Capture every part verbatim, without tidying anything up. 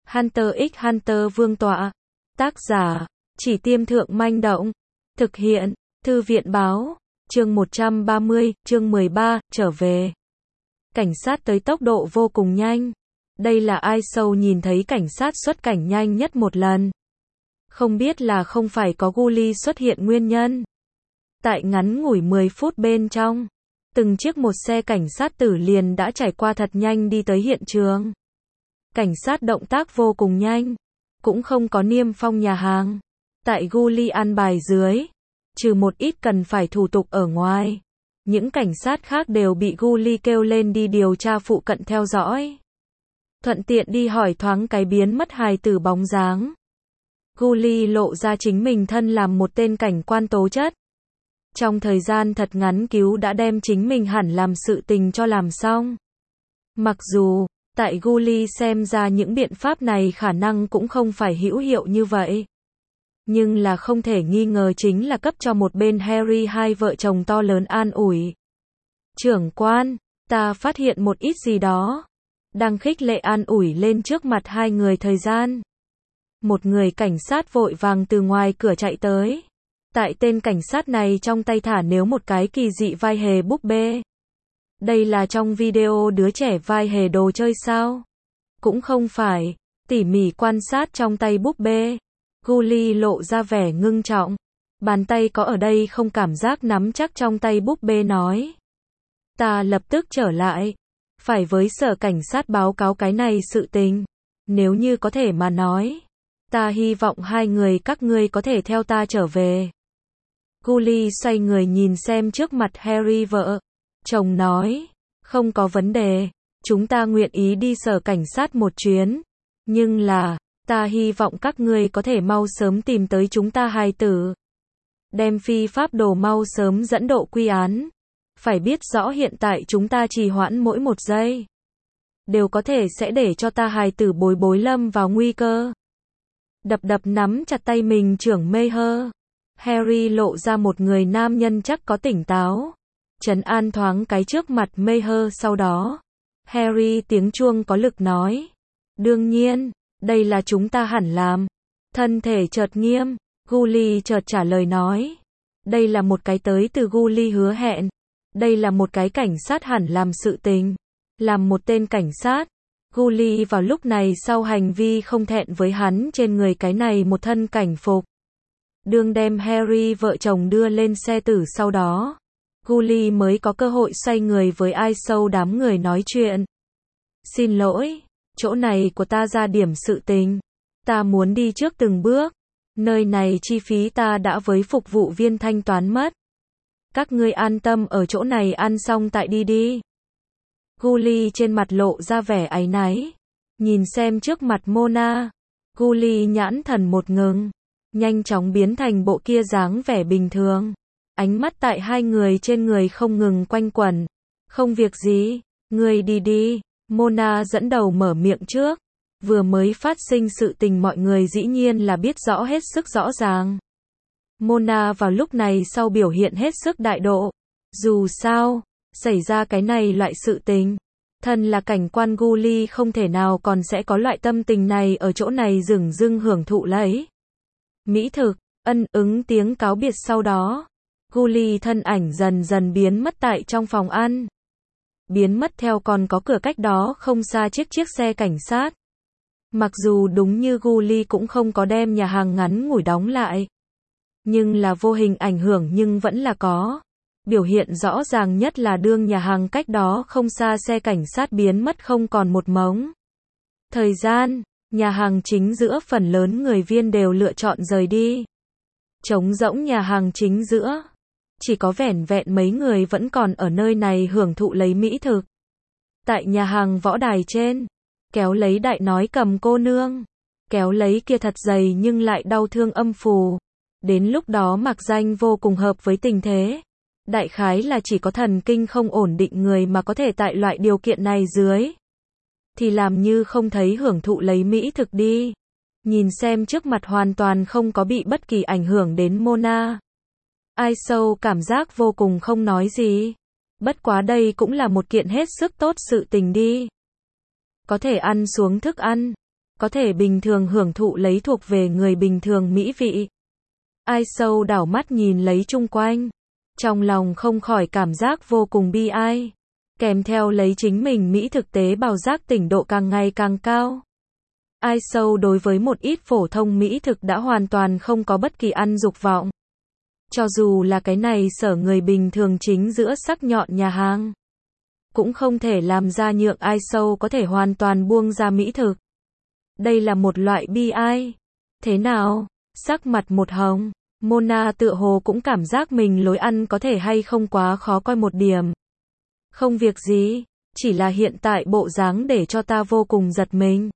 Hunter x Hunter Vương tọa. Tác giả, Chỉ Tiêm Thượng Manh Động. Thực hiện, Thư viện báo. Chương một trăm ba mươi, chương mười ba, trở về. Cảnh sát tới tốc độ vô cùng nhanh. Đây là ai sâu nhìn thấy cảnh sát xuất cảnh nhanh nhất một lần. Không biết là không phải có Gully xuất hiện nguyên nhân. Tại ngắn ngủi mười phút bên trong, từng chiếc một xe cảnh sát tử liền đã trải qua thật nhanh đi tới hiện trường. Cảnh sát động tác vô cùng nhanh, cũng không có niêm phong nhà hàng. Tại Gully an bài dưới, trừ một ít cần phải thủ tục ở ngoài, những cảnh sát khác đều bị Gully kêu lên đi điều tra phụ cận theo dõi. Thuận tiện đi hỏi thoáng cái biến mất hài tử bóng dáng. Gully lộ ra chính mình thân làm một tên cảnh quan tố chất. Trong thời gian thật ngắn cứu đã đem chính mình hẳn làm sự tình cho làm xong. Mặc dù, tại Gully xem ra những biện pháp này khả năng cũng không phải hữu hiệu như vậy. Nhưng là không thể nghi ngờ chính là cấp cho một bên Harry hai vợ chồng to lớn an ủi. Trưởng quan, ta phát hiện một ít gì đó. Đang khích lệ an ủi lên trước mặt hai người thời gian. Một người cảnh sát vội vàng từ ngoài cửa chạy tới. Tại tên cảnh sát này trong tay thả nếu một cái kỳ dị vai hề búp bê. Đây là trong video đứa trẻ vai hề đồ chơi sao? Cũng không phải. Tỉ mỉ quan sát trong tay búp bê, Gully lộ ra vẻ ngưng trọng. Bàn tay có ở đây không cảm giác nắm chắc trong tay búp bê nói. Ta lập tức trở lại. Phải với sở cảnh sát báo cáo cái này sự tình. Nếu như có thể mà nói. Ta hy vọng hai người các ngươi có thể theo ta trở về. Gully xoay người nhìn xem trước mặt Harry vợ. Chồng nói. Không có vấn đề. Chúng ta nguyện ý đi sở cảnh sát một chuyến. Nhưng là, ta hy vọng các ngươi có thể mau sớm tìm tới chúng ta hài tử. Đem phi pháp đồ mau sớm dẫn độ quy án. Phải biết rõ hiện tại chúng ta trì hoãn mỗi một giây. Đều có thể sẽ để cho ta hài tử bối bối lâm vào nguy cơ. Đập đập nắm chặt tay mình trưởng Mayer. Harry lộ ra một người nam nhân chắc có tỉnh táo. Trấn an thoáng cái trước mặt Mayer sau đó. Harry tiếng chuông có lực nói. Đương nhiên, đây là chúng ta hẳn làm. Thân thể chợt nghiêm, Gully chợt trả lời nói. Đây là một cái tới từ Gully hứa hẹn. Đây là một cái cảnh sát hẳn làm sự tình. Làm một tên cảnh sát. Gully vào lúc này sau hành vi không thẹn với hắn trên người cái này một thân cảnh phục. Đương đem Harry vợ chồng đưa lên xe tử sau đó. Gully mới có cơ hội xoay người với ai sâu đám người nói chuyện. Xin lỗi, chỗ này của ta ra điểm sự tình. Ta muốn đi trước từng bước. Nơi này chi phí ta đã với phục vụ viên thanh toán mất. Các ngươi an tâm ở chỗ này ăn xong tại đi đi. Gully trên mặt lộ ra vẻ áy náy. Nhìn xem trước mặt Mona. Gully nhãn thần một ngừng. Nhanh chóng biến thành bộ kia dáng vẻ bình thường. Ánh mắt tại hai người trên người không ngừng quanh quẩn. Không việc gì, ngươi đi đi. Mona dẫn đầu mở miệng trước. Vừa mới phát sinh sự tình mọi người dĩ nhiên là biết rõ hết sức rõ ràng. Mona vào lúc này sau biểu hiện hết sức đại độ. Dù sao, xảy ra cái này loại sự tình. Thân là cảnh quan Gully không thể nào còn sẽ có loại tâm tình này ở chỗ này dửng dưng hưởng thụ lấy. Mỹ thực, ân ứng tiếng cáo biệt sau đó. Gully thân ảnh dần dần biến mất tại trong phòng ăn. Biến mất theo còn có cửa cách đó không xa chiếc chiếc xe cảnh sát. Mặc dù đúng như Gully cũng không có đem nhà hàng ngắn ngủi đóng lại. Nhưng là vô hình ảnh hưởng nhưng vẫn là có. Biểu hiện rõ ràng nhất là đương nhà hàng cách đó không xa xe cảnh sát biến mất không còn một mống. Thời gian, nhà hàng chính giữa phần lớn người viên đều lựa chọn rời đi. Trống rỗng nhà hàng chính giữa. Chỉ có vẻn vẹn mấy người vẫn còn ở nơi này hưởng thụ lấy mỹ thực. Tại nhà hàng võ đài trên, kéo lấy đại nói cầm cô nương, kéo lấy kia thật dày nhưng lại đau thương âm phù. Đến lúc đó mặc danh vô cùng hợp với tình thế. Đại khái là chỉ có thần kinh không ổn định người mà có thể tại loại điều kiện này dưới. Thì làm như không thấy hưởng thụ lấy mỹ thực đi. Nhìn xem trước mặt hoàn toàn không có bị bất kỳ ảnh hưởng đến Mona. Ai sâu cảm giác vô cùng không nói gì. Bất quá đây cũng là một kiện hết sức tốt sự tình đi. Có thể ăn xuống thức ăn. có thể bình thường hưởng thụ lấy thuộc về người bình thường mỹ vị. Ai sâu đảo mắt nhìn lấy chung quanh, trong lòng không khỏi cảm giác vô cùng bi ai, kèm theo lấy chính mình mỹ thực tế bào giác tỉnh độ càng ngày càng cao. Ai sâu đối với một ít phổ thông mỹ thực đã hoàn toàn không có bất kỳ ăn dục vọng. Cho dù là cái này sở người bình thường chính giữa sắc nhọn nhà hàng, cũng không thể làm ra nhượng ai sâu có thể hoàn toàn buông ra mỹ thực. Đây là một loại bi ai. Thế nào? Sắc mặt một hồng, Mona tựa hồ cũng cảm giác mình lối ăn có thể hay không quá khó coi một điểm. Không việc gì, chỉ là hiện tại bộ dáng để cho ta vô cùng giật mình.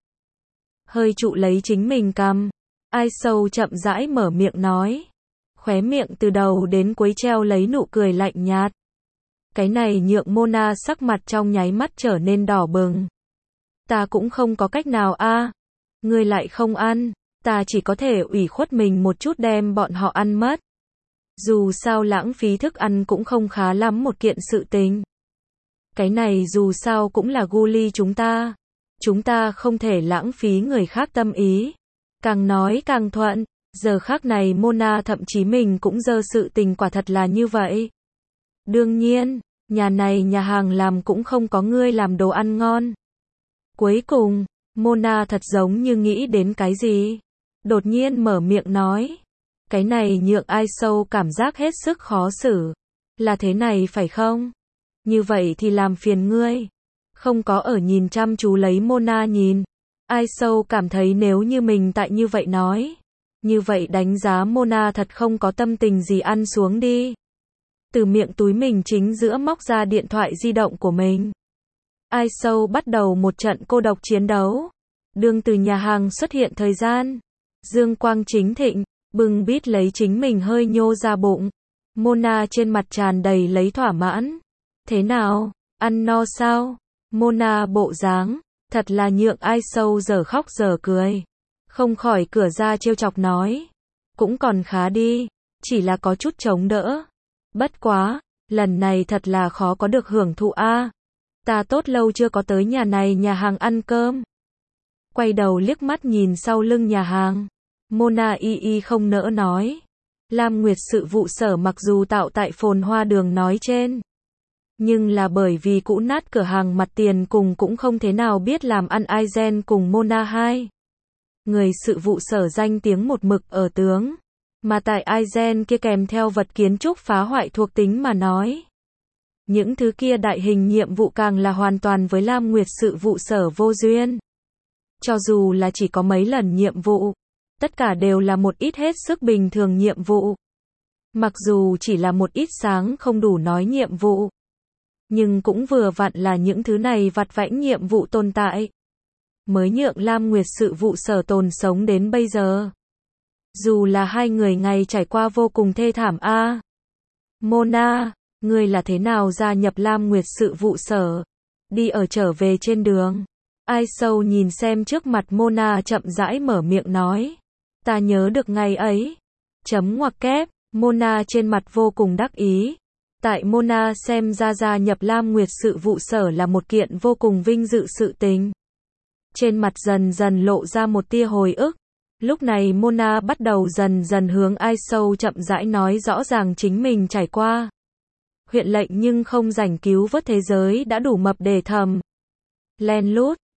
Hơi trụ lấy chính mình cằm, ai sâu chậm rãi mở miệng nói. Khóe miệng từ đầu đến cuối treo lấy nụ cười lạnh nhạt. Cái này nhượng Mona sắc mặt trong nháy mắt trở nên đỏ bừng. Ta cũng không có cách nào a, ngươi lại không ăn, ta chỉ có thể ủy khuất mình một chút đem bọn họ ăn mất. Dù sao lãng phí thức ăn cũng không khá lắm một kiện sự tình. Cái này dù sao cũng là gu ly chúng ta. Chúng ta không thể lãng phí người khác tâm ý. Càng nói càng thuận, giờ khác này Mona thậm chí mình cũng dơ sự tình quả thật là như vậy. Đương nhiên, nhà này nhà hàng làm cũng không có ngươi làm đồ ăn ngon. Cuối cùng, Mona thật giống như nghĩ đến cái gì. Đột nhiên mở miệng nói. Cái này nhượng ai sâu cảm giác hết sức khó xử. Là thế này phải không? Như vậy thì làm phiền ngươi. Không có ở nhìn chăm chú lấy Mona nhìn. Ai sâu cảm thấy nếu như mình tại như vậy nói. Như vậy đánh giá Mona thật không có tâm tình gì ăn xuống đi. Từ miệng túi mình chính giữa móc ra điện thoại di động của mình. Ai sâu bắt đầu một trận cô độc chiến đấu. Đương từ nhà hàng xuất hiện thời gian. Dương quang chính thịnh, bừng bít lấy chính mình hơi nhô ra bụng. Mona trên mặt tràn đầy lấy thỏa mãn. Thế nào, ăn no sao? Mona bộ dáng, thật là nhượng ai sâu giờ khóc giờ cười. Không khỏi cửa ra trêu chọc nói. Cũng còn khá đi, chỉ là có chút chống đỡ. Bất quá, lần này thật là khó có được hưởng thụ a. Ta tốt lâu chưa có tới nhà này nhà hàng ăn cơm. Quay đầu liếc mắt nhìn sau lưng nhà hàng. Mona y y không nỡ nói. Lam Nguyệt sự vụ sở mặc dù tạo tại phồn hoa đường nói trên. Nhưng là bởi vì cũ nát cửa hàng mặt tiền cùng cũng không thế nào biết làm ăn Aizen cùng Mona hai. Người sự vụ sở danh tiếng một mực ở tướng. Mà tại Aizen kia kèm theo vật kiến trúc phá hoại thuộc tính mà nói. Những thứ kia đại hình nhiệm vụ càng là hoàn toàn với Lam Nguyệt sự vụ sở vô duyên. Cho dù là chỉ có mấy lần nhiệm vụ, tất cả đều là một ít hết sức bình thường nhiệm vụ. Mặc dù chỉ là một ít sáng không đủ nói nhiệm vụ. Nhưng cũng vừa vặn là những thứ này vặt vãnh nhiệm vụ tồn tại. Mới nhượng Lam Nguyệt sự vụ sở tồn sống đến bây giờ. Dù là hai người ngày trải qua vô cùng thê thảm a. À, Mona, ngươi là thế nào gia nhập Lam Nguyệt sự vụ sở? Đi ở trở về trên đường. Ai sâu nhìn xem trước mặt Mona chậm rãi mở miệng nói. Ta nhớ được ngày ấy. Chấm ngoặc kép, Mona trên mặt vô cùng đắc ý. Tại Mona xem ra gia nhập Lam Nguyệt sự vụ sở là một kiện vô cùng vinh dự sự tình. Trên mặt dần dần lộ ra một tia hồi ức. Lúc này Mona bắt đầu dần dần hướng ai sâu chậm rãi nói rõ ràng chính mình trải qua. Huyện lệnh nhưng không rảnh cứu vớt thế giới đã đủ mập để thầm. Len lút,